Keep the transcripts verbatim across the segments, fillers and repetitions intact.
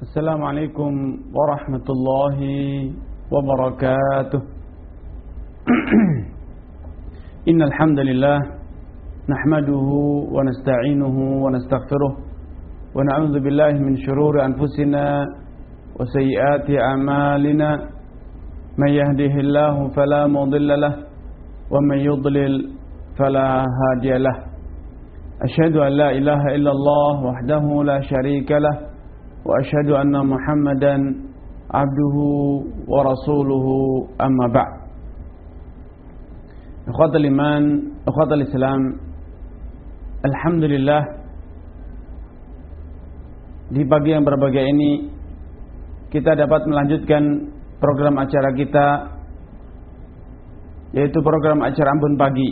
Assalamualaikum warahmatullahi wabarakatuh. Innal hamdalillah nahmaduhu wa nasta'inuhu wa nastaghfiruh wa na'udzu billahi min shururi anfusina wa sayyiati a'malina. May yahdihillahu fala mudilla lahu wa may yudlil fala hadiya lahu. Asyhadu an la ilaha illallah wahdahu la syarika lahu wa asyhadu anna Muhammadan abduhu wa rasuluhu amma ba'd. Ikhwatul iman, ikhwatul Islam, alhamdulillah di pagi yang berbahagia ini kita dapat melanjutkan program acara kita, yaitu program acara Ambon Pagi.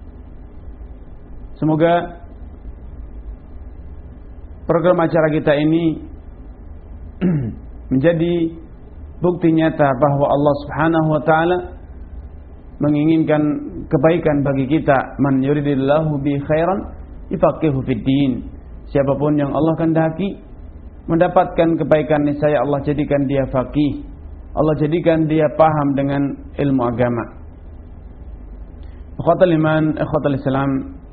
Semoga program acara kita ini menjadi bukti nyata bahwa Allah Subhanahu wa taala menginginkan kebaikan bagi kita. Man yuridillahu bi khairan yufaqihu fid din. Siapapun yang Allah kehendaki mendapatkan kebaikan, niscaya Allah jadikan dia faqih. Allah jadikan dia paham dengan ilmu agama. Ikhwatul iman, ikhwatul Islam,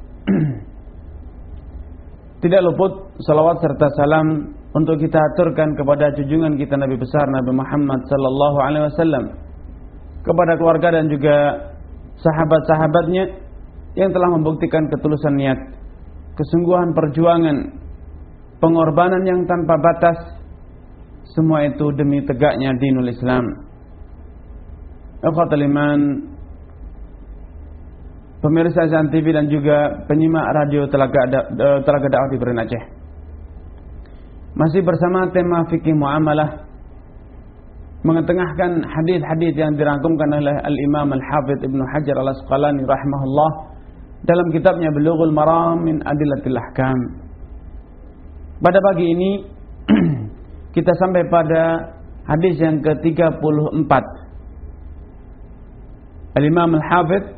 tidak luput salawat serta salam untuk kita aturkan kepada junjungan kita Nabi besar Nabi Muhammad sallallahu alaihi wasallam, kepada keluarga dan juga sahabat-sahabatnya yang telah membuktikan ketulusan niat, kesungguhan perjuangan, pengorbanan yang tanpa batas, semua itu demi tegaknya dinul Islam. Ikhwatul iman, pemirsa Azan T V dan juga penyimak radio Telaga Telaga Dakwah di Beren Aceh. Masih bersama tema fikih muamalah, mengetengahkan hadis-hadis yang dirangkumkan oleh Al-Imam Al-Hafidz Ibnu Hajar Al-Asqalani rahimahullah dalam kitabnya Bulughul Maram min Adillatil Ahkam. Pada pagi ini kita sampai pada hadis yang ke tiga puluh empat. Al-Imam Al-Hafidz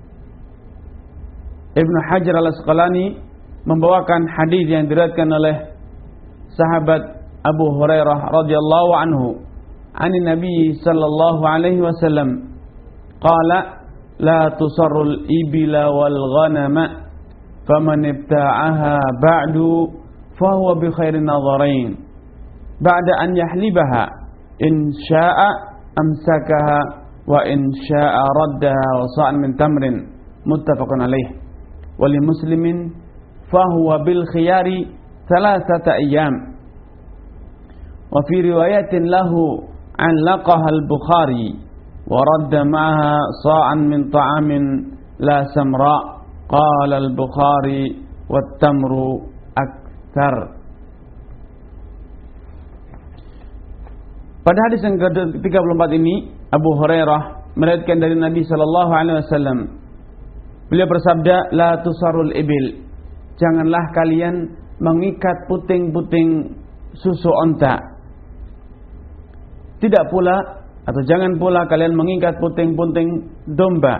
Ibnu Hajar Al-Asqalani membawakan hadis yang diriwayatkan oleh sahabat Abu Hurairah radhiyallahu anhu, an Nabi sallallahu alaihi wasallam qala la tusarrul ibila wal ghanama faman ibta'aha ba'du fa huwa bi khairin nadharain ba'da an yahlibaha in syaa'a amsakaha wa in syaa'a raddaha wa sa'an min tamrin muttafaqun alaih. Wali muslimin fahuwa bil khiyari thalathata ayyam. Wa fi riwayatin lahu an laqaha al-Bukhari wa radda ma'aha sa'an min ta'amin la samra. Qala al-Bukhari wat tamru akthar. Pada hadis yang ke tiga puluh empat ini, Abu Hurairah meriwayatkan dari Nabi sallallahu alaihi wasallam. Beliau bersabda, la tusarul ibil, janganlah kalian mengikat puting-puting susu onta. Tidak pula, atau jangan pula kalian mengikat puting-puting domba.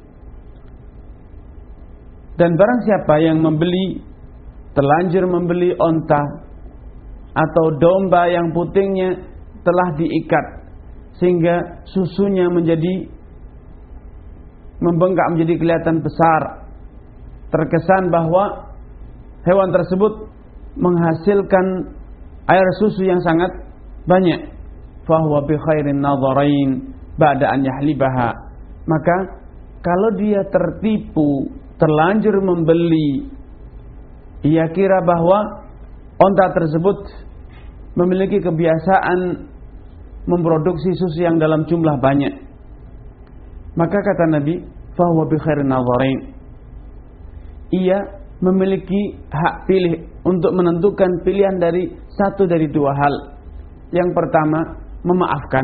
Dan barang siapa yang membeli, terlanjur membeli onta atau domba yang putingnya telah diikat sehingga susunya menjadi membengkak, menjadi kelihatan besar, terkesan bahwa hewan tersebut menghasilkan air susu yang sangat banyak, fahuwa bi khairin nadharain ba'da an yahlibaha, maka kalau dia tertipu, terlanjur membeli, ia kira bahwa onta tersebut memiliki kebiasaan memproduksi susu yang dalam jumlah banyak, maka kata Nabi, fahuwa bi khairin nadharain, ia memiliki hak pilih untuk menentukan pilihan dari satu dari dua hal. Yang pertama, memaafkan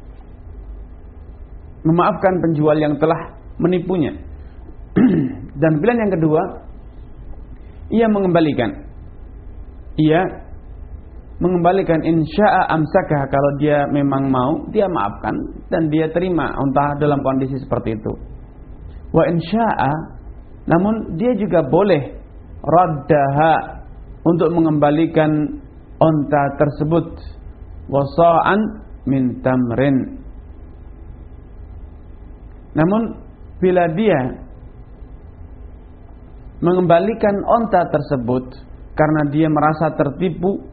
memaafkan penjual yang telah menipunya. Dan pilihan yang kedua, ia mengembalikan ia mengembalikan insya'a amsakah, kalau dia memang mau, dia maafkan dan dia terima unta dalam kondisi seperti itu. Wa insya'a, namun dia juga boleh raddaha, untuk mengembalikan unta tersebut wa sa'an min tamrin. Namun bila dia mengembalikan onta tersebut karena dia merasa tertipu,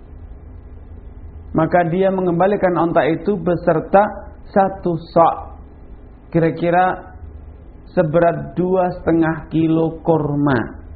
maka dia mengembalikan onta itu beserta satu sa', kira-kira seberat dua setengah kilo kurma.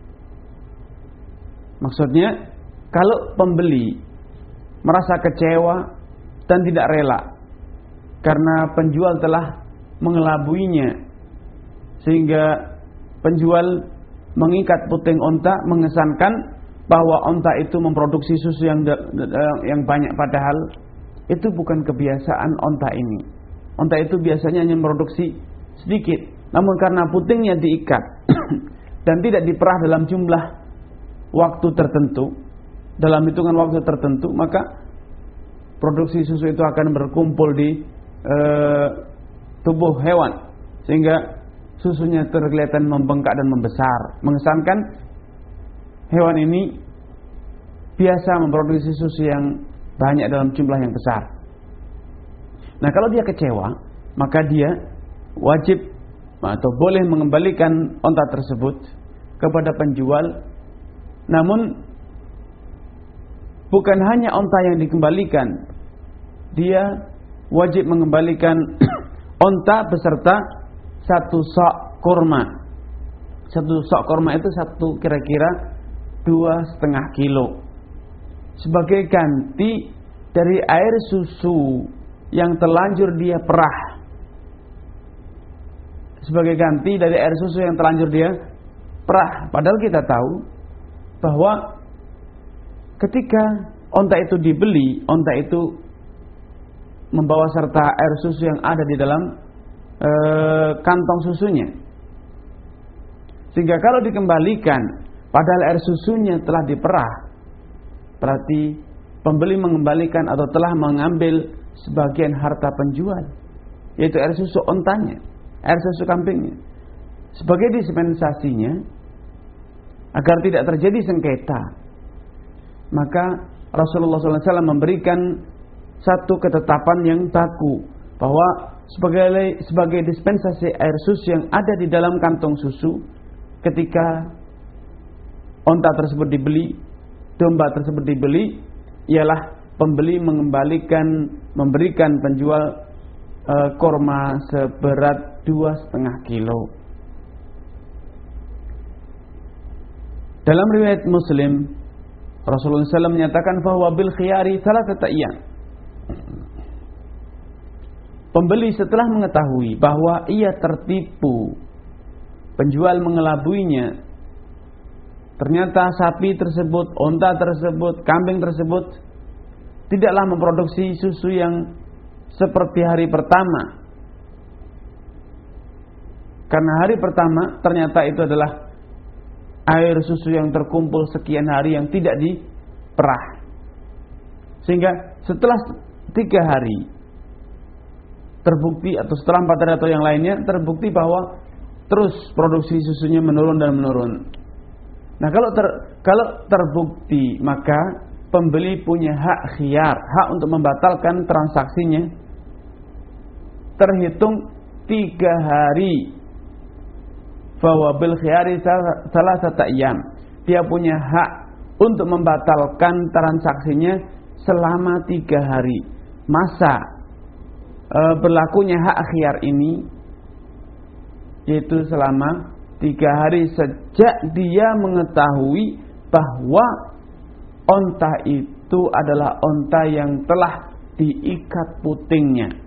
Maksudnya, kalau pembeli merasa kecewa dan tidak rela karena penjual telah mengelabuinya, sehingga penjual mengikat puting onta, mengesankan bahwa onta itu memproduksi susu yang yang banyak, padahal itu bukan kebiasaan onta ini. Onta itu biasanya hanya memproduksi sedikit, namun karena putingnya diikat dan tidak diperah dalam jumlah waktu tertentu, dalam hitungan waktu tertentu, maka produksi susu itu akan berkumpul di eh, tubuh hewan, sehingga susunya terkelihatan membengkak dan membesar, mengesankan hewan ini biasa memproduksi susu yang banyak dalam jumlah yang besar. Nah, kalau dia kecewa, maka dia wajib atau boleh mengembalikan onta tersebut kepada penjual. Namun bukan hanya onta yang dikembalikan, dia wajib mengembalikan onta beserta satu sok kurma. Satu sok kurma itu satu kira-kira dua setengah kilo, sebagai ganti dari air susu yang terlanjur dia perah. Sebagai ganti dari air susu yang terlanjur dia perah. Padahal kita tahu bahwa ketika onta itu dibeli, onta itu membawa serta air susu yang ada di dalam e, kantong susunya. Sehingga kalau dikembalikan padahal air susunya telah diperah, berarti pembeli mengembalikan atau telah mengambil sebagian harta penjual, yaitu air susu ontanya, air susu kambingnya, sebagai dispensasinya agar tidak terjadi sengketa. Maka Rasulullah shallallahu alaihi wasallam memberikan satu ketetapan yang baku, bahwa sebagai sebagai dispensasi air susu yang ada di dalam kantong susu, ketika onta tersebut dibeli, domba tersebut dibeli, ialah pembeli mengembalikan, memberikan penjual e, korma seberat dua setengah kilo. Dalam riwayat Muslim, Rasulullah shallallahu alaihi wasallam menyatakan bahwa bil khiyari thalathata ayyam. Pembeli setelah mengetahui bahwa ia tertipu, penjual mengelabuinya, ternyata sapi tersebut, onta tersebut, kambing tersebut tidaklah memproduksi susu yang seperti hari pertama. Karena hari pertama ternyata itu adalah air susu yang terkumpul sekian hari yang tidak diperah. Sehingga setelah tiga hari terbukti, atau setelah empat hari atau yang lainnya, terbukti bahwa terus produksi susunya menurun dan menurun. Nah, kalau ter, kalau terbukti, maka pembeli punya hak khiyar, hak untuk membatalkan transaksinya terhitung tiga hari. Bahwa bil khiyari salah satu ayyam, dia punya hak untuk membatalkan transaksinya selama tiga hari. Masa e, berlakunya hak khiyar ini yaitu selama tiga hari sejak dia mengetahui bahwa onta itu adalah onta yang telah diikat putingnya.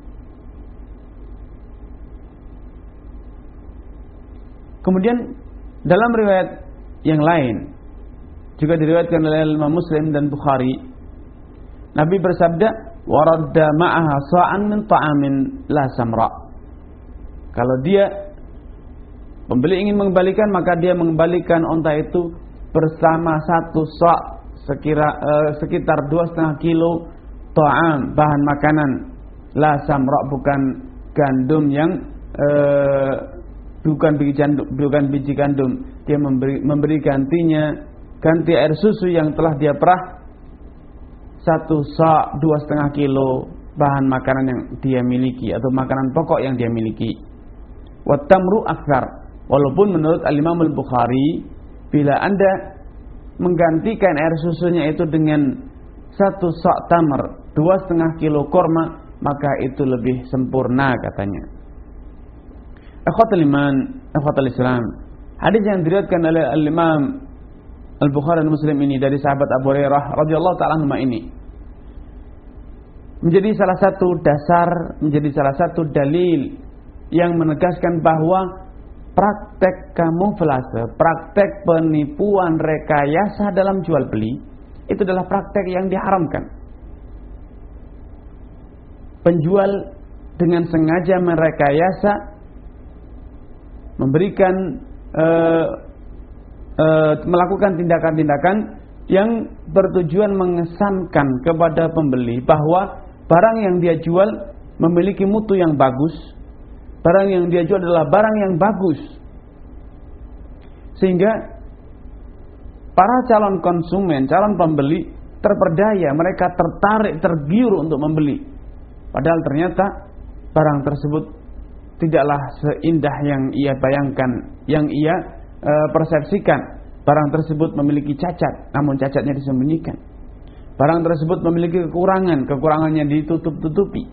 Kemudian dalam riwayat yang lain, juga diriwayatkan oleh Imam Muslim dan Bukhari, Nabi bersabda, "Waradda ma'aha sa'an min ta'amin la samra." Kalau dia pembeli ingin mengembalikan, maka dia mengembalikan onta itu bersama satu sa' sekira eh, sekitar dua setengah kilo ta'am, bahan makanan, la samra, bukan gandum yang eh, bukan biji gandum, bukan biji gandum. Dia memberi, memberi gantinya, ganti air susu yang telah dia perah satu sa' dua setengah kilo bahan makanan yang dia miliki atau makanan pokok yang dia miliki. Wat tamru aktsar, walaupun menurut Al-Imam Al-Bukhari bila Anda menggantikan air susunya itu dengan satu sa' tamr, dua setengah kilo korma, maka itu lebih sempurna katanya. Ikhwatul iman, ikhwatul Islam. Hadis yang diriwayatkan oleh Al-Imam Al-Bukhari dan Muslim ini dari sahabat Abu Hurairah radhiyallahu ta'ala anhu ini menjadi salah satu dasar, menjadi salah satu dalil yang menegaskan bahwa praktek kamuflase, praktek penipuan rekayasa dalam jual beli itu adalah praktek yang diharamkan. Penjual dengan sengaja merekayasa, memberikan uh, uh, melakukan tindakan-tindakan yang bertujuan mengesankan kepada pembeli bahwa barang yang dia jual memiliki mutu yang bagus, barang yang dia jual adalah barang yang bagus, sehingga para calon konsumen, calon pembeli terperdaya, mereka tertarik, tergiur untuk membeli. Padahal ternyata barang tersebut tidaklah seindah yang ia bayangkan, yang ia e, persepsikan. Barang tersebut memiliki cacat, namun cacatnya disembunyikan. Barang tersebut memiliki kekurangan, kekurangannya ditutup-tutupi.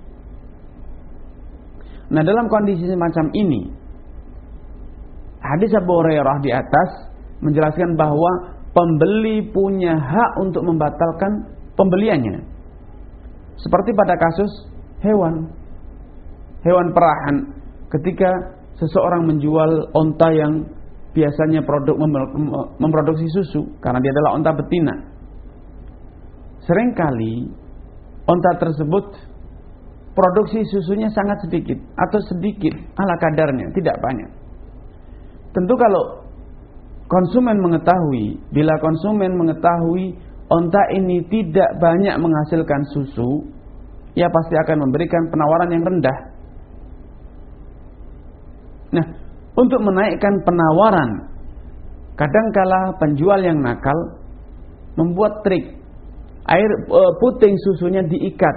Nah, dalam kondisi semacam ini, hadis Abu Hurairah di atas menjelaskan bahwa pembeli punya hak untuk membatalkan pembeliannya. Seperti pada kasus hewan, hewan perahan, ketika seseorang menjual onta yang biasanya produk memproduksi susu, karena dia adalah onta betina. Seringkali onta tersebut produksi susunya sangat sedikit atau sedikit ala kadarnya, tidak banyak. Tentu kalau konsumen mengetahui, bila konsumen mengetahui onta ini tidak banyak menghasilkan susu, ia pasti akan memberikan penawaran yang rendah. Nah, untuk menaikkan penawaran, kadangkala penjual yang nakal membuat trik. Air e, puting susunya diikat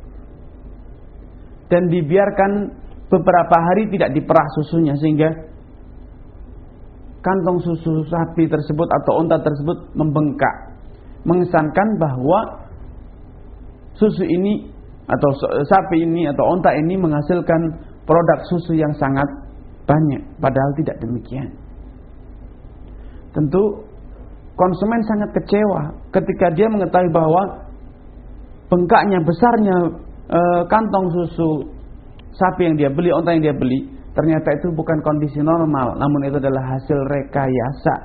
dan dibiarkan beberapa hari tidak diperah susunya, sehingga kantong susu sapi tersebut atau onta tersebut membengkak, mengesankan bahwa susu ini atau sapi ini atau onta ini menghasilkan produk susu yang sangat banyak, padahal tidak demikian. Tentu konsumen sangat kecewa ketika dia mengetahui bahwa bengkaknya, besarnya e, kantong susu sapi yang dia beli, onta yang dia beli, ternyata itu bukan kondisi normal, namun itu adalah hasil rekayasa.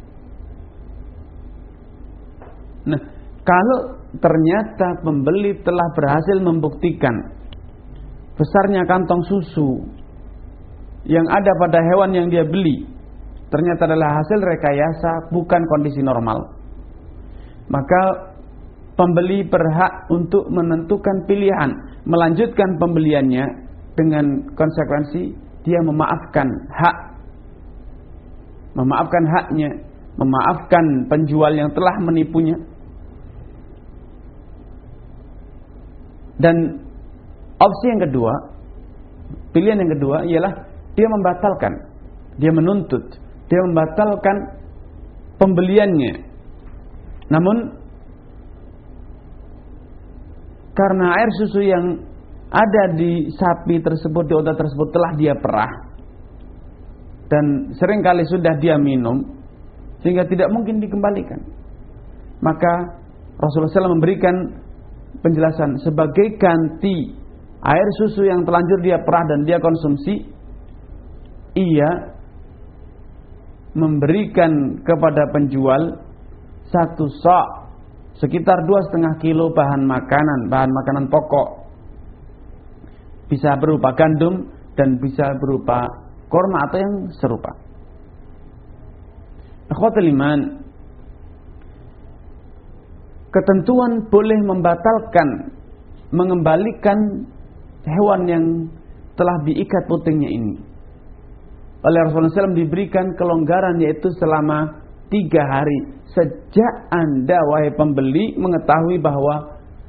Nah, kalau ternyata pembeli telah berhasil membuktikan besarnya kantong susu yang ada pada hewan yang dia beli ternyata adalah hasil rekayasa, bukan kondisi normal, maka pembeli berhak untuk menentukan pilihan, melanjutkan pembeliannya dengan konsekuensi dia memaafkan hak, memaafkan haknya, memaafkan penjual yang telah menipunya. Dan opsi yang kedua, pilihan yang kedua ialah dia membatalkan, dia menuntut, dia membatalkan pembeliannya. Namun karena air susu yang ada di sapi tersebut, di onta tersebut telah dia perah dan seringkali sudah dia minum, sehingga tidak mungkin dikembalikan, maka Rasulullah shallallahu alaihi wasallam memberikan penjelasan sebagai ganti air susu yang terlanjur dia perah dan dia konsumsi, ia memberikan kepada penjual satu sa', sekitar dua setengah kilo bahan makanan, bahan makanan pokok, bisa berupa gandum dan bisa berupa korma atau yang serupa. Ikhwatul iman, ketentuan boleh membatalkan, mengembalikan hewan yang telah diikat putingnya ini oleh Rasulullah shallallahu alaihi wasallam diberikan kelonggaran, yaitu selama tiga hari sejak Anda wahai pembeli mengetahui bahwa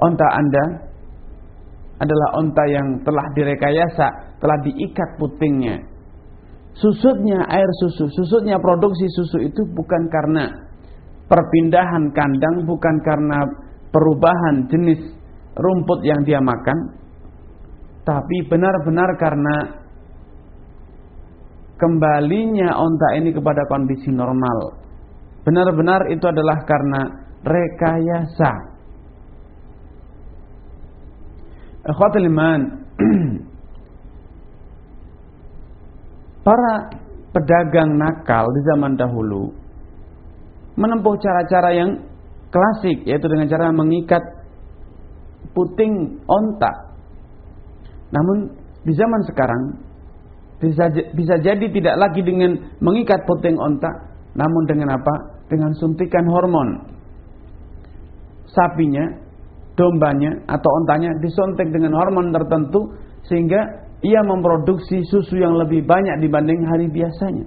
onta Anda adalah onta yang telah direkayasa, telah diikat putingnya. Susutnya air susu, susutnya produksi susu itu bukan karena perpindahan kandang, bukan karena perubahan jenis rumput yang dia makan, tapi benar-benar karena kembalinya onta ini kepada kondisi normal. Benar-benar itu adalah karena rekayasa. Ikhwatul iman, para pedagang nakal di zaman dahulu menempuh cara-cara yang klasik, yaitu dengan cara mengikat puting onta. Namun di zaman sekarang bisa, bisa jadi tidak lagi dengan mengikat puting onta, namun dengan apa? Dengan suntikan hormon. Sapinya, dombanya atau ontanya disuntik dengan hormon tertentu sehingga ia memproduksi susu yang lebih banyak dibanding hari biasanya.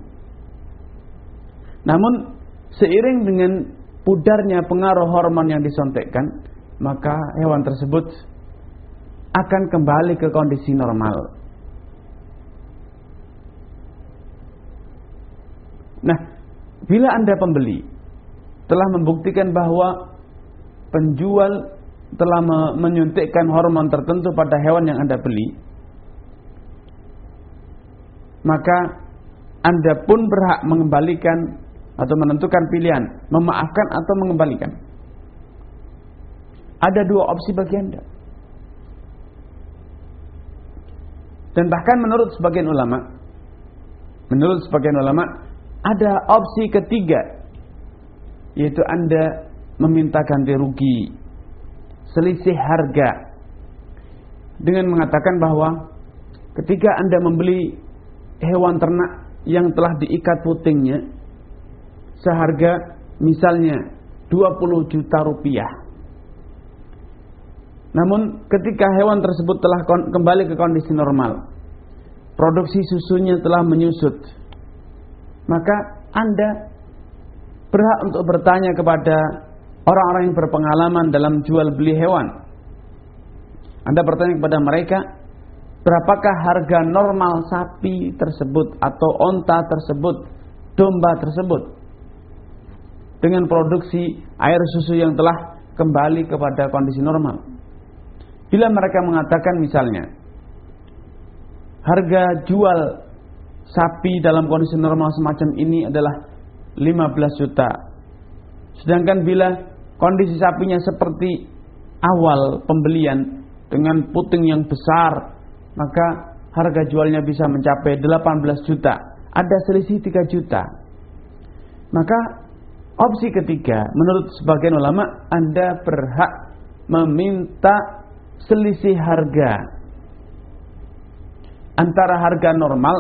Namun seiring dengan pudarnya pengaruh hormon yang disuntikkan, maka hewan tersebut akan kembali ke kondisi normal. Nah, bila Anda pembeli telah membuktikan bahwa penjual telah menyuntikkan hormon tertentu pada hewan yang Anda beli, maka Anda pun berhak mengembalikan atau menentukan pilihan, memaafkan atau mengembalikan. Ada dua opsi bagi Anda. Dan bahkan menurut sebagian ulama, menurut sebagian ulama ada opsi ketiga, yaitu Anda meminta ganti rugi, selisih harga, dengan mengatakan bahwa ketika Anda membeli hewan ternak yang telah diikat putingnya seharga misalnya dua puluh juta rupiah, namun ketika hewan tersebut telah kembali ke kondisi normal, produksi susunya telah menyusut, maka Anda berhak untuk bertanya kepada orang-orang yang berpengalaman dalam jual beli hewan. Anda bertanya kepada mereka, berapakah harga normal sapi tersebut atau onta tersebut, domba tersebut, dengan produksi air susu yang telah kembali kepada kondisi normal. Bila mereka mengatakan misalnya harga jual sapi dalam kondisi normal semacam ini adalah lima belas juta, sedangkan bila kondisi sapinya seperti awal pembelian dengan puting yang besar, maka harga jualnya bisa mencapai delapan belas juta, ada selisih tiga juta. Maka opsi ketiga, menurut sebagian ulama, Anda berhak meminta selisih harga antara harga normal,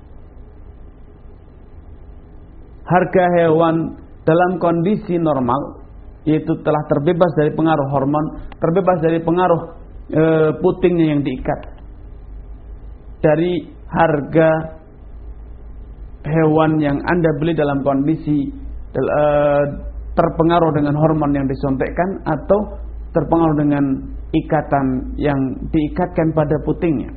harga hewan dalam kondisi normal, yaitu telah terbebas dari pengaruh hormon, terbebas dari pengaruh e, putingnya yang diikat, dari harga hewan yang Anda beli dalam kondisi e, terpengaruh dengan hormon yang disuntikkan atau terpengaruh dengan ikatan yang diikatkan pada putingnya.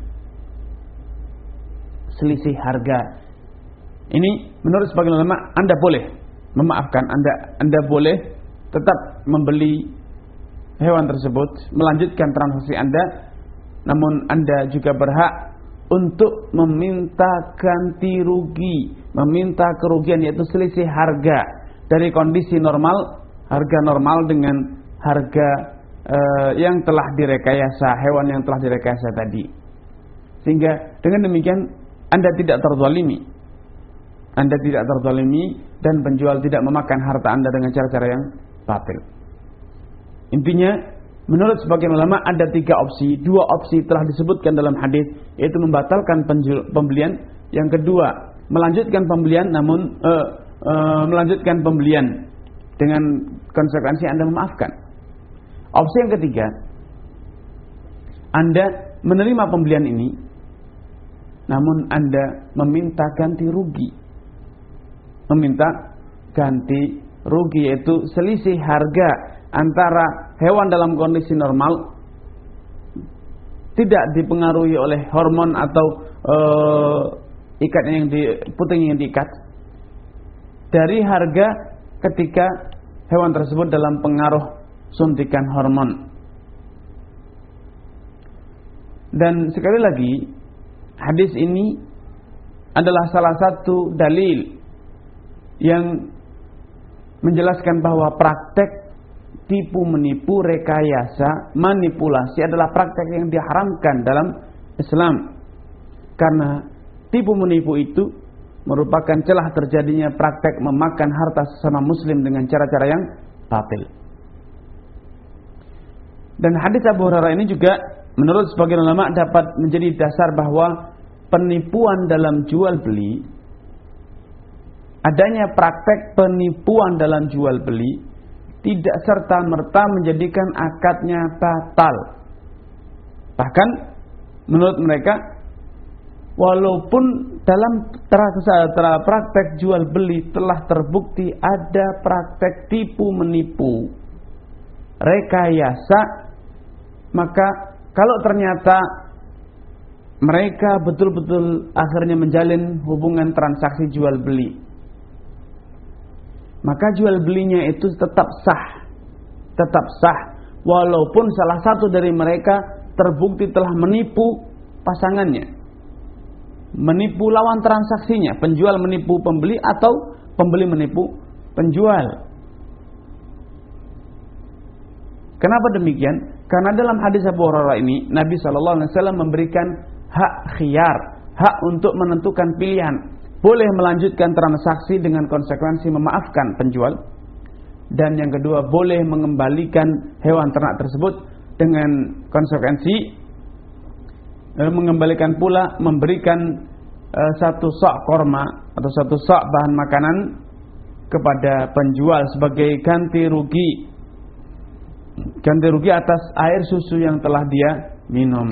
Selisih harga ini menurut sebagian ulama Anda boleh memaafkan, Anda Anda boleh tetap membeli hewan tersebut, melanjutkan transaksi Anda, namun Anda juga berhak untuk meminta ganti rugi, meminta kerugian, yaitu selisih harga dari kondisi normal, harga normal dengan harga eh, yang telah direkayasa, hewan yang telah direkayasa tadi. Sehingga dengan demikian Anda tidak terzalimi, Anda tidak terzalimi dan penjual tidak memakan harta Anda dengan cara-cara yang batil. Intinya, menurut sebagian ulama ada tiga opsi. Dua opsi telah disebutkan dalam hadis, yaitu membatalkan pembelian. Yang kedua, melanjutkan pembelian, namun uh, uh, melanjutkan pembelian dengan konsekuensi Anda memaafkan. Opsi yang ketiga, Anda menerima pembelian ini, namun Anda meminta ganti rugi, meminta ganti rugi, yaitu selisih harga antara hewan dalam kondisi normal, tidak dipengaruhi oleh hormon atau uh, ikatnya yang di puting yang diikat, dari harga ketika hewan tersebut dalam pengaruh suntikan hormon. Dan sekali lagi, hadis ini adalah salah satu dalil yang menjelaskan bahwa praktek tipu menipu, rekayasa, manipulasi adalah praktek yang diharamkan dalam Islam. Karena tipu menipu itu merupakan celah terjadinya praktek memakan harta sesama muslim dengan cara-cara yang batil. Dan hadis Abu Hurairah ini juga menurut sebagian ulama dapat menjadi dasar bahwa penipuan dalam jual beli, adanya praktek penipuan dalam jual beli tidak serta-merta menjadikan akadnya batal. Bahkan menurut mereka, walaupun dalam praktek jual beli telah terbukti ada praktek tipu menipu, rekayasa, maka kalau ternyata mereka betul-betul akhirnya menjalin hubungan transaksi jual beli, maka jual belinya itu tetap sah, tetap sah, walaupun salah satu dari mereka terbukti telah menipu pasangannya, menipu lawan transaksinya, penjual menipu pembeli atau pembeli menipu penjual. Kenapa demikian? Karena dalam hadis Abu Hurairah ini Nabi shallallahu alaihi wasallam memberikan hak khiyar, hak untuk menentukan pilihan. Boleh melanjutkan transaksi dengan konsekuensi memaafkan penjual, dan yang kedua boleh mengembalikan hewan ternak tersebut dengan konsekuensi eh, mengembalikan pula memberikan eh, satu sak korma atau satu sak bahan makanan kepada penjual sebagai ganti rugi, ganti rugi atas air susu yang telah dia minum.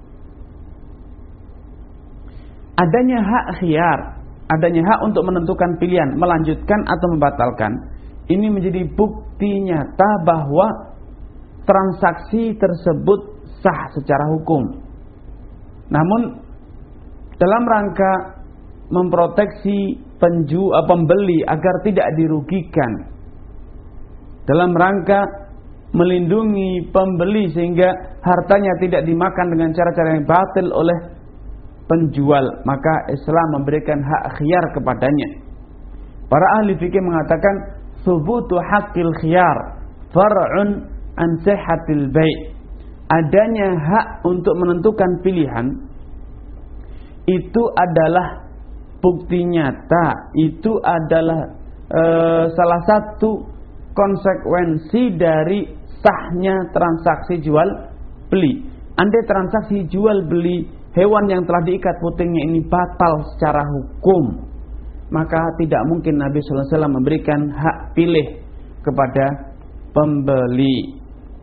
Adanya hak khiyar, adanya hak untuk menentukan pilihan, melanjutkan atau membatalkan, ini menjadi bukti nyata bahwa transaksi tersebut sah secara hukum. Namun dalam rangka memproteksi penju, pembeli agar tidak dirugikan, dalam rangka melindungi pembeli sehingga hartanya tidak dimakan dengan cara-cara yang batil oleh penjual, maka Islam memberikan hak khiyar kepadanya. Para ahli fikih mengatakan subutu haqqil khiyar far'un an sihhatil bai'. Adanya hak untuk menentukan pilihan itu adalah bukti nyata, itu adalah e, salah satu konsekuensi dari sahnya transaksi jual beli. Andai transaksi jual beli hewan yang telah diikat putingnya ini batal secara hukum, maka tidak mungkin Nabi sallallahu alaihi wasallam memberikan hak pilih kepada pembeli.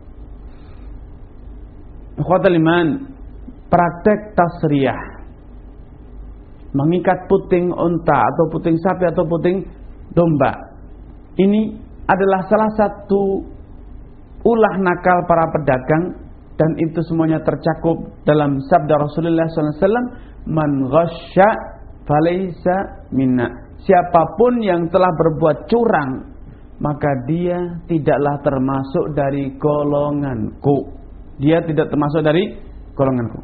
Ikhwatul iman, praktek tasriyah, mengikat puting unta atau puting sapi atau puting domba, ini adalah salah satu ulah nakal para pedagang, dan itu semuanya tercakup dalam sabda Rasulullah sallallahu alaihi wasallam, man ghasya falaysa minna. Siapapun yang telah berbuat curang, maka dia tidaklah termasuk dari golonganku. Dia tidak termasuk dari golonganku.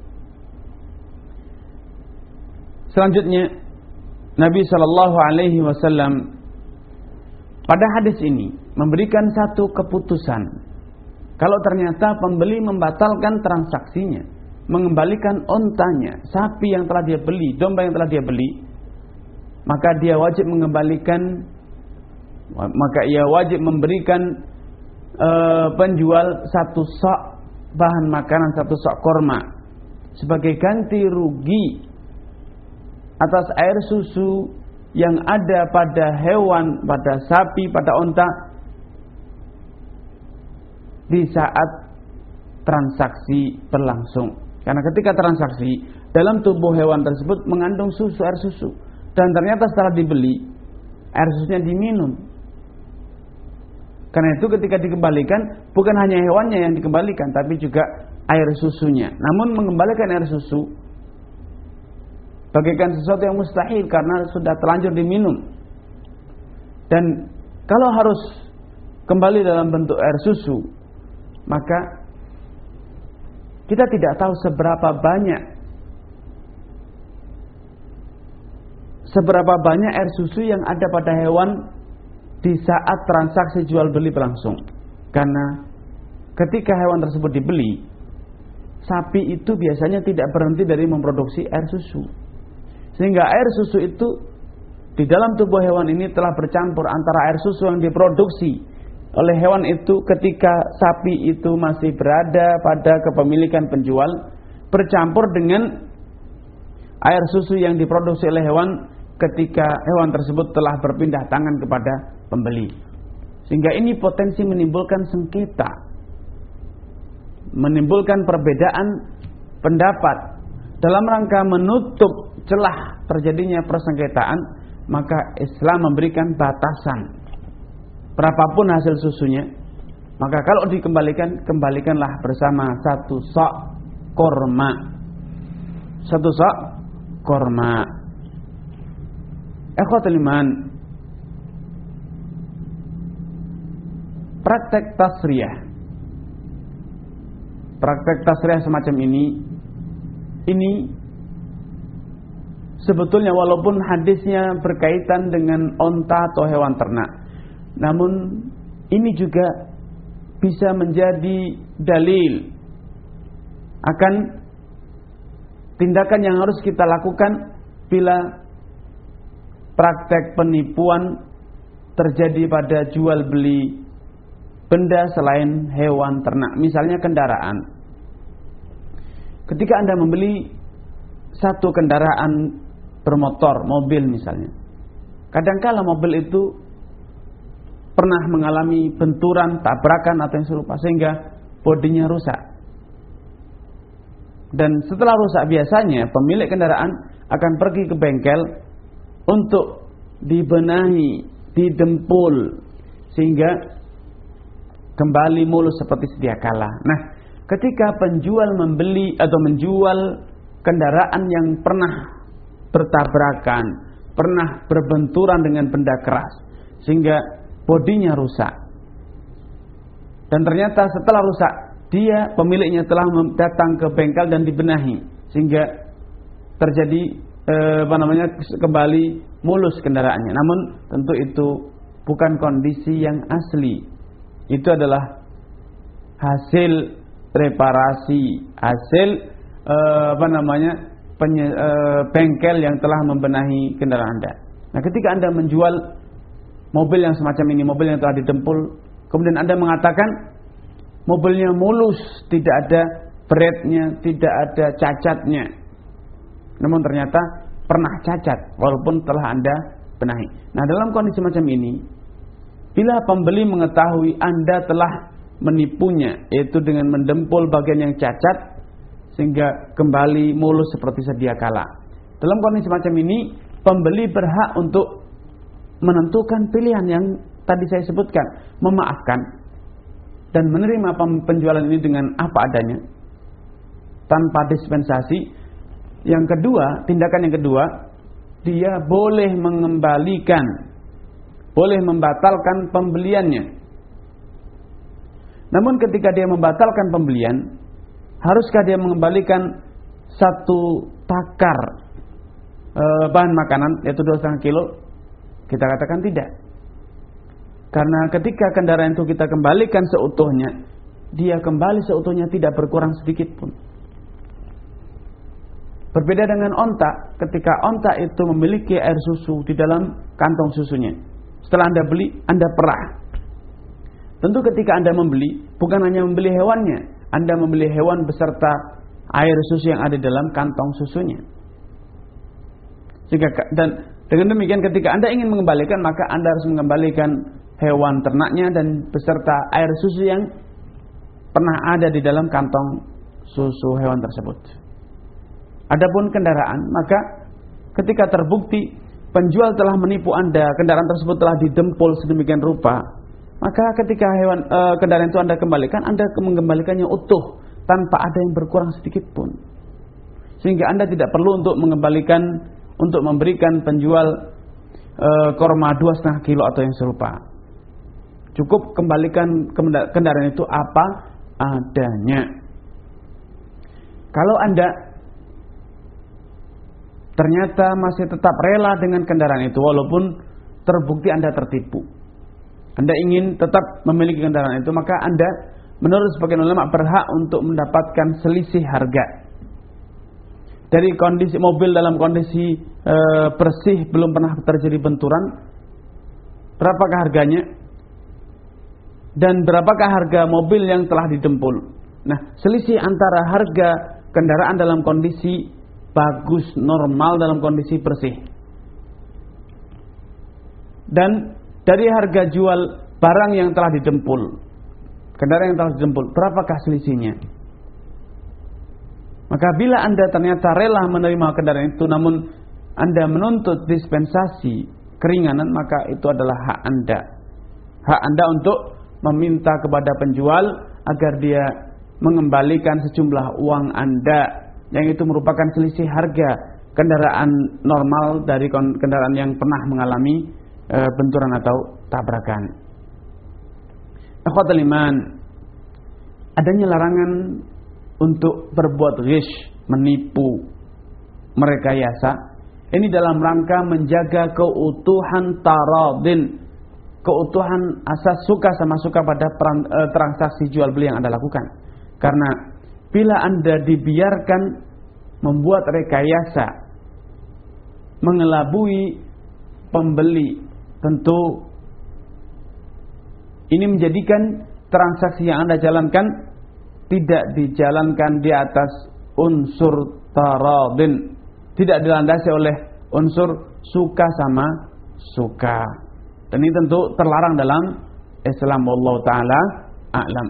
Selanjutnya Nabi sallallahu alaihi wasallam pada hadis ini memberikan satu keputusan. Kalau ternyata pembeli membatalkan transaksinya, mengembalikan ontanya, sapi yang telah dia beli, domba yang telah dia beli, maka dia wajib mengembalikan, maka ia wajib memberikan uh, penjual satu sak bahan makanan, satu sak korma sebagai ganti rugi atas air susu yang ada pada hewan, pada sapi, pada onta di saat transaksi berlangsung. Karena ketika transaksi, dalam tubuh hewan tersebut mengandung susu, air susu, dan ternyata setelah dibeli air susunya diminum, Karena itu ketika dikembalikan, bukan hanya hewannya yang dikembalikan, tapi juga air susunya. Namun mengembalikan air susu bagaikan sesuatu yang mustahil karena sudah terlanjur diminum. Dan kalau harus kembali dalam bentuk air susu, maka kita tidak tahu seberapa banyak seberapa banyak air susu yang ada pada hewan di saat transaksi jual beli berlangsung. Karena ketika hewan tersebut dibeli, sapi itu biasanya tidak berhenti dari memproduksi air susu. Sehingga air susu itu di dalam tubuh hewan ini telah bercampur antara air susu yang diproduksi oleh hewan itu ketika sapi itu masih berada pada kepemilikan penjual, bercampur dengan air susu yang diproduksi oleh hewan ketika hewan tersebut telah berpindah tangan kepada pembeli. Sehingga ini potensi menimbulkan sengketa, menimbulkan perbedaan pendapat. Dalam rangka menutup celah terjadinya persengketaan, maka Islam memberikan batasan berapapun hasil susunya. Maka kalau dikembalikan, kembalikanlah bersama satu sok korma. Satu sok korma. Ikhwatul iman, praktek tasriyah, praktek tasriyah semacam ini, ini sebetulnya walaupun hadisnya berkaitan dengan onta atau hewan ternak, namun ini juga bisa menjadi dalil akan tindakan yang harus kita lakukan bila praktek penipuan terjadi pada jual beli benda selain hewan ternak. Misalnya kendaraan. Ketika Anda membeli satu kendaraan bermotor, mobil misalnya, kadangkala mobil itu pernah mengalami benturan, tabrakan atau yang serupa sehingga bodinya rusak. Dan setelah rusak biasanya pemilik kendaraan akan pergi ke bengkel untuk dibenahi, didempul sehingga kembali mulus seperti sedia kala. Nah, ketika penjual membeli atau menjual kendaraan yang pernah bertabrakan, pernah berbenturan dengan benda keras sehingga bodinya rusak, dan ternyata setelah rusak dia pemiliknya telah datang ke bengkel dan dibenahi sehingga terjadi eh, apa namanya kembali mulus kendaraannya. Namun tentu itu bukan kondisi yang asli. Itu adalah hasil reparasi, hasil eh, apa namanya penye, eh, bengkel yang telah membenahi kendaraan Anda. Nah, ketika Anda menjual mobil yang semacam ini, mobil yang telah didempul, kemudian Anda mengatakan mobilnya mulus, tidak ada beretnya, tidak ada cacatnya. Namun ternyata pernah cacat walaupun telah Anda benahi. Nah, dalam kondisi macam ini, bila pembeli mengetahui Anda telah menipunya, yaitu dengan mendempul bagian yang cacat sehingga kembali mulus seperti sedia kala, dalam kondisi macam ini pembeli berhak untuk menentukan pilihan yang tadi saya sebutkan, memaafkan dan menerima penjualan ini dengan apa adanya tanpa dispensasi. Yang kedua, tindakan yang kedua, dia boleh mengembalikan, boleh membatalkan pembeliannya. Namun ketika dia membatalkan pembelian, haruskah dia mengembalikan satu takar e, bahan makanan, yaitu dua setengah kilo? Kita katakan tidak. Karena ketika kendaraan itu kita kembalikan seutuhnya, dia kembali seutuhnya, tidak berkurang sedikit pun. Berbeda dengan onta, ketika onta itu memiliki air susu di dalam kantong susunya. Setelah Anda beli, Anda perah. Tentu ketika Anda membeli, bukan hanya membeli hewannya, Anda membeli hewan beserta air susu yang ada dalam kantong susunya. Jika, dan dengan demikian ketika Anda ingin mengembalikan, maka Anda harus mengembalikan hewan ternaknya dan beserta air susu yang pernah ada di dalam kantong susu hewan tersebut. Adapun kendaraan, maka ketika terbukti penjual telah menipu Anda, kendaraan tersebut telah didempul sedemikian rupa maka ketika hewan e, kendaraan itu Anda kembalikan, Anda mengembalikannya utuh tanpa ada yang berkurang sedikit pun. Sehingga Anda tidak perlu untuk mengembalikan, untuk memberikan penjual e, korma dua setengah kilo atau yang serupa. Cukup kembalikan kendaraan itu apa adanya. Kalau Anda ternyata masih tetap rela dengan kendaraan itu, walaupun terbukti Anda tertipu, Anda ingin tetap memiliki kendaraan itu, maka Anda menurut sebagian ulama berhak untuk mendapatkan selisih harga. Dari kondisi mobil dalam kondisi e, bersih, belum pernah terjadi benturan, berapakah harganya? Dan berapakah harga mobil yang telah didempul? Nah, selisih antara harga kendaraan dalam kondisi bagus, normal, dalam kondisi bersih, dan dari harga jual barang yang telah didempul, kendaraan yang telah didempul, berapakah selisihnya? Maka bila Anda ternyata rela menerima kendaraan itu, namun Anda menuntut dispensasi, keringanan, maka itu adalah hak Anda. Hak Anda untuk meminta kepada penjual agar dia mengembalikan sejumlah uang Anda, yang itu merupakan selisih harga kendaraan normal dari kendaraan yang pernah mengalami e, benturan atau tabrakan. Akhwatul iman, adanya larangan untuk berbuat ghish, menipu, merekayasa, ini dalam rangka menjaga keutuhan taradin, keutuhan asas suka sama suka pada peran, e, transaksi jual beli yang Anda lakukan. Karena bila Anda dibiarkan membuat rekayasa, mengelabui pembeli, tentu ini menjadikan transaksi yang Anda jalankan tidak dijalankan di atas unsur taradin, tidak dilandasi oleh unsur suka sama suka. Dan ini tentu terlarang dalam Islam. Wallahu ta'ala a'lam.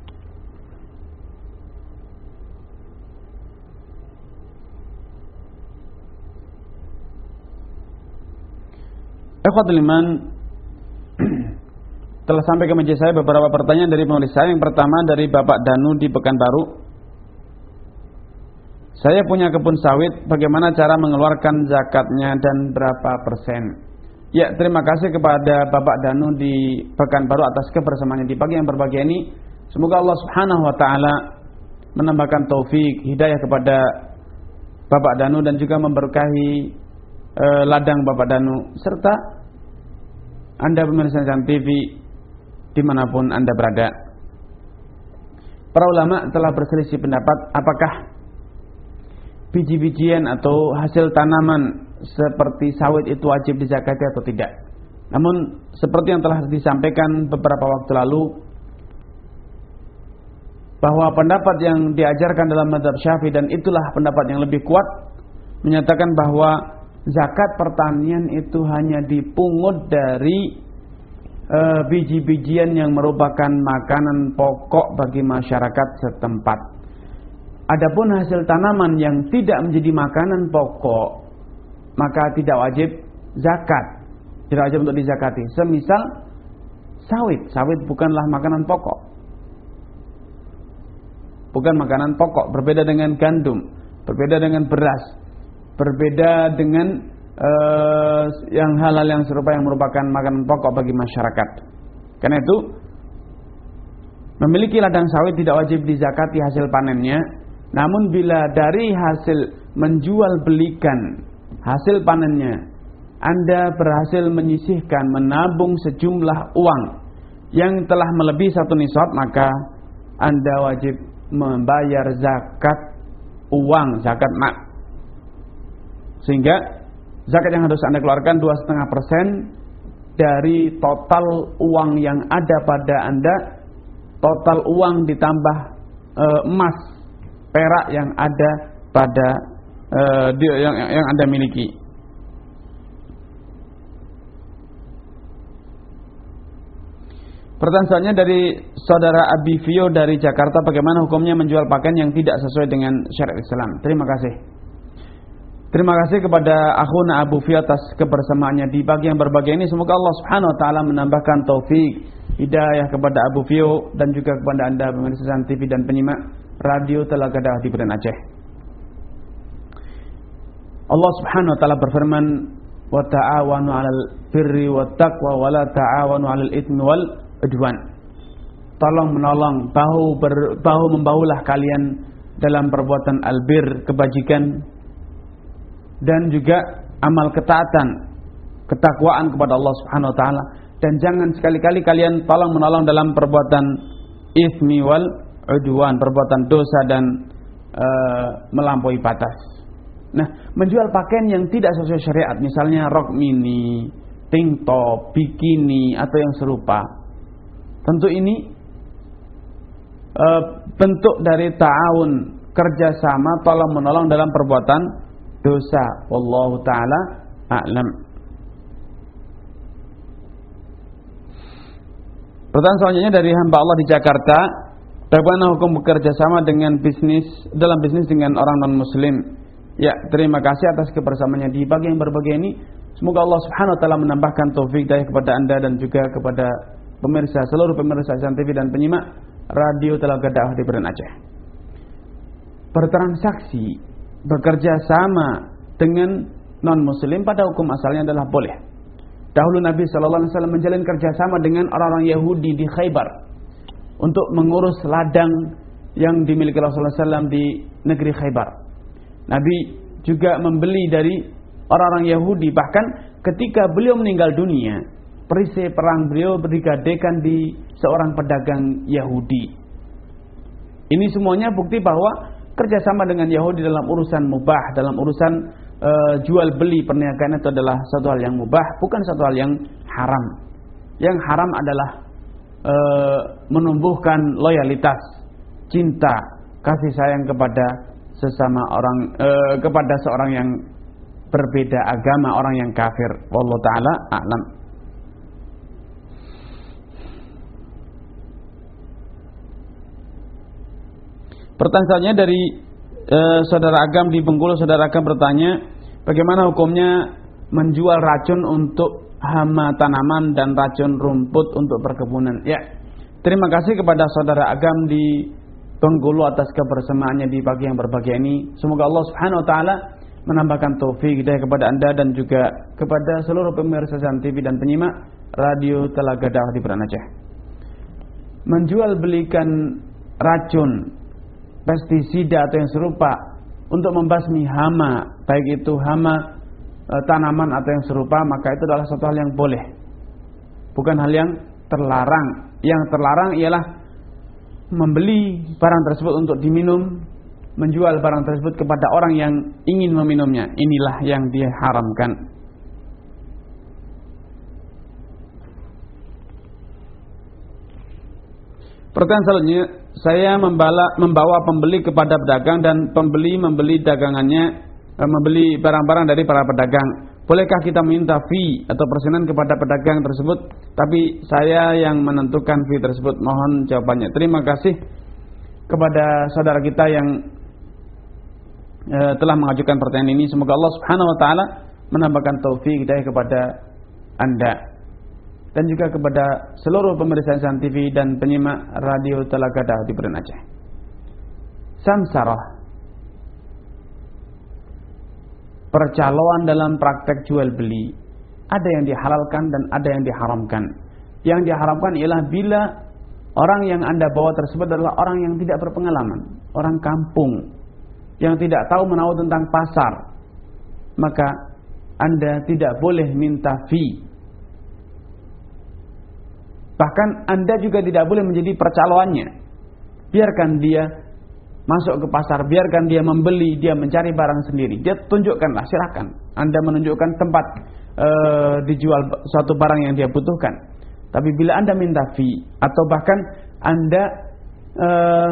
Ikhwatul iman, telah sampai ke meja saya beberapa pertanyaan dari penulis saya. Yang pertama dari Bapak Danu di Pekanbaru. Saya punya kebun sawit, bagaimana cara mengeluarkan zakatnya dan berapa persen? Ya, terima kasih kepada Bapak Danu di Pekanbaru atas kebersamaannya di pagi yang berbahagia ini. Semoga Allah Subhanahu wa taala menambahkan taufik, hidayah kepada Bapak Danu dan juga memberkahi eh, ladang Bapak Danu serta Anda pemirsa T V dimanapun Anda berada. Para ulama telah berselisih pendapat apakah biji-bijian atau hasil tanaman seperti sawit itu wajib dizakati atau tidak. Namun seperti yang telah disampaikan beberapa waktu lalu, bahwa pendapat yang diajarkan dalam mazhab Syafi'i, dan itulah pendapat yang lebih kuat, menyatakan bahwa zakat pertanian itu hanya dipungut dari E, biji-bijian yang merupakan makanan pokok bagi masyarakat setempat. Adapun hasil tanaman yang tidak menjadi makanan pokok, maka tidak wajib zakat, tidak wajib untuk dizakati. Semisal sawit, sawit bukanlah makanan pokok, bukan makanan pokok, berbeda dengan gandum, berbeda dengan beras, berbeda dengan Uh, yang halal yang serupa yang merupakan makanan pokok bagi masyarakat. Karena itu memiliki ladang sawit tidak wajib dizakati hasil panennya. Namun bila dari hasil menjual belikan hasil panennya Anda berhasil menyisihkan, menabung sejumlah uang yang telah melebihi satu nisab, maka Anda wajib membayar zakat uang, zakat mak. Sehingga zakat yang harus Anda keluarkan dua koma lima persen dari total uang yang ada pada Anda, total uang ditambah e, emas, perak yang ada pada e, di, yang, yang Anda miliki. Pertanyaan selanjutnya dari saudara Abi Fio dari Jakarta, bagaimana hukumnya menjual pakaian yang tidak sesuai dengan syariat Islam? Terima kasih. Terima kasih kepada akhuna Abu Fi atas kebersamaannya di pagi yang berbahagia ini. Semoga Allah Subhanahu wa taala menambahkan taufik, hidayah kepada Abu Fio dan juga kepada Anda pemirsa T V dan penyimak Radio Telaga Dakwah di Beren Aceh. Allah Subhanahu wa taala berfirman, "Wa ta'awanu 'alal birri wat taqwa wa la ta'awanu 'alal itsmi wal 'udwan." Tolong menolong, bahu ber, bahu membahulah kalian dalam perbuatan albir, kebajikan, dan juga amal ketaatan, ketakwaan kepada Allah Subhanahu wa taala, dan jangan sekali-kali kalian tolong menolong dalam perbuatan itsmi wal 'udwan, perbuatan dosa dan uh, melampaui batas. Nah, menjual pakaian yang tidak sesuai syariat, misalnya rok mini, tank top, bikini atau yang serupa, tentu ini e, bentuk dari ta'awun, kerjasama, tolong menolong dalam perbuatan dosa. Wallahu ta'ala a'lam. Pertanyaan selanjutnya dari hamba Allah di Jakarta, bagaimana hukum bekerja sama dengan bisnis dalam bisnis dengan orang non muslim? Ya, terima kasih atas kebersamaannya di pagi yang berbahagia ini. Semoga Allah Subhanahu wa taala menambahkan taufik hidayah kepada Anda dan juga kepada pemirsa, seluruh pemirsa T V dan penyimak Radio Telaga Dakwah di Beren Aceh. Bertransaksi, bekerja sama dengan non muslim pada hukum asalnya adalah boleh. Dahulu Nabi sallallahu alaihi wasallam menjalin kerjasama dengan orang-orang Yahudi di Khaybar untuk mengurus ladang yang dimiliki Rasulullah sallallahu alaihi wasallam di negeri Khaybar. Nabi juga membeli dari orang-orang Yahudi, bahkan ketika beliau meninggal dunia, perisai perang beliau digadekan di seorang pedagang Yahudi. Ini semuanya bukti bahwa kerjasama dengan Yahudi dalam urusan mubah, dalam urusan e, jual beli perniagaan itu adalah satu hal yang mubah, bukan satu hal yang haram. Yang haram adalah e, menumbuhkan loyalitas, cinta, kasih sayang kepada sesama orang e, kepada seorang yang berbeda agama, orang yang kafir. Wallahu taala a'lam. Pertanyaannya dari e, saudara Agam di Bengkulu. Saudara Agam bertanya, bagaimana hukumnya menjual racun untuk hama tanaman dan racun rumput untuk perkebunan? Ya, terima kasih kepada saudara Agam di Bengkulu atas kebersamaannya di pagi yang berbahagia ini. Semoga Allah Subhanahu wa taala menambahkan taufik hidayah kepada Anda dan juga kepada seluruh pemirsa T V dan penyimak Radio Telaga Dakwah di Beren Aceh. Menjual belikan racun, pestisida atau yang serupa untuk membasmi hama, baik itu hama e, tanaman atau yang serupa, maka itu adalah satu hal yang boleh, bukan hal yang terlarang. Yang terlarang ialah membeli barang tersebut untuk diminum, menjual barang tersebut kepada orang yang ingin meminumnya. Inilah yang diharamkan. Pertanyaan selanjutnya, saya membala, membawa pembeli kepada pedagang dan pembeli membeli dagangannya, membeli barang-barang dari para pedagang. Bolehkah kita minta fee atau persenan kepada pedagang tersebut? Tapi saya yang menentukan fee tersebut. Mohon jawabannya. Terima kasih kepada saudara kita yang e, telah mengajukan pertanyaan ini. Semoga Allah Subhanahu wa taala menambahkan taufik hidayah kepada Anda dan juga kepada seluruh pemirsa T V dan penyimak Radio Telaga Dakwah di Beren Aceh. Samsarah, percaloan dalam praktek jual beli, ada yang dihalalkan dan ada yang diharamkan. Yang diharamkan ialah bila orang yang Anda bawa tersebut adalah orang yang tidak berpengalaman, orang kampung yang tidak tahu menahu tentang pasar, maka Anda tidak boleh minta fee. Bahkan Anda juga tidak boleh menjadi percaloannya. Biarkan dia masuk ke pasar, biarkan dia membeli, dia mencari barang sendiri. Dia tunjukkanlah, silakan. Anda menunjukkan tempat e, dijual suatu barang yang dia butuhkan. Tapi bila Anda minta fee atau bahkan Anda e,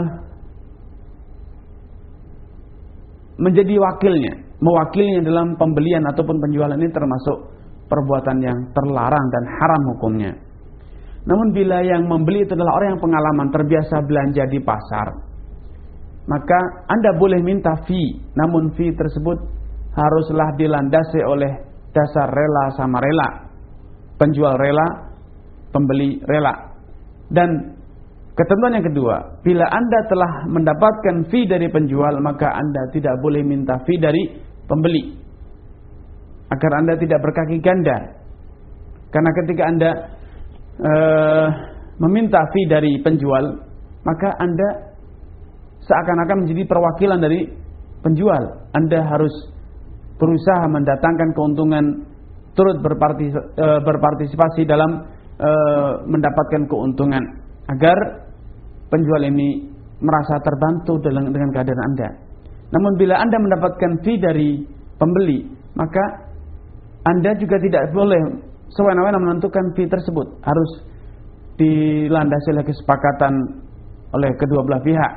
menjadi wakilnya, mewakilnya dalam pembelian ataupun penjualan, ini termasuk perbuatan yang terlarang dan haram hukumnya. Namun bila yang membeli itu adalah orang yang pengalaman, terbiasa belanja di pasar, maka Anda boleh minta fee. Namun fee tersebut haruslah dilandasi oleh dasar rela sama rela. Penjual rela, pembeli rela. Dan ketentuan yang kedua, bila Anda telah mendapatkan fee dari penjual, maka Anda tidak boleh minta fee dari pembeli, agar Anda tidak berkaki ganda. Karena ketika Anda uh, meminta fee dari penjual, maka Anda seakan-akan menjadi perwakilan dari penjual. Anda harus berusaha mendatangkan keuntungan, turut berpartis, uh, berpartisipasi dalam uh, mendapatkan keuntungan, agar penjual ini merasa terbantu dengan, dengan kehadiran Anda. Namun bila Anda mendapatkan fee dari pembeli, maka Anda juga tidak boleh sewenang-wenang menentukan fee tersebut. Harus dilandasi oleh kesepakatan oleh kedua belah pihak,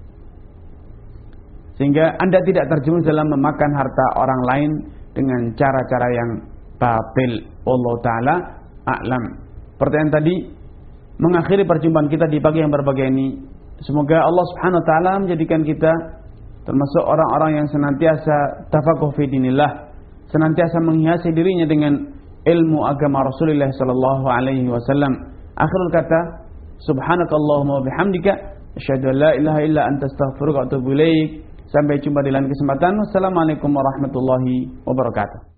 sehingga Anda tidak terjerumus dalam memakan harta orang lain dengan cara-cara yang batil. Allah Ta'ala a'lam. Pertanyaan tadi mengakhiri perjumpaan kita di pagi yang berbahagia ini. Semoga Allah Subhanahu wa taala menjadikan kita termasuk orang-orang yang senantiasa tafaqquh fi dinillah, senantiasa menghiasi dirinya dengan ilmu agama Rasulullah sallallahu alaihi wasallam. Akhirul kata, subhanakallahumma wa bihamdika asyhadu an la ilaha illa anta astaghfiruka wa atubu ilaik. Sampai jumpa di lain kesempatan. Wassalamualaikum warahmatullahi wabarakatuh.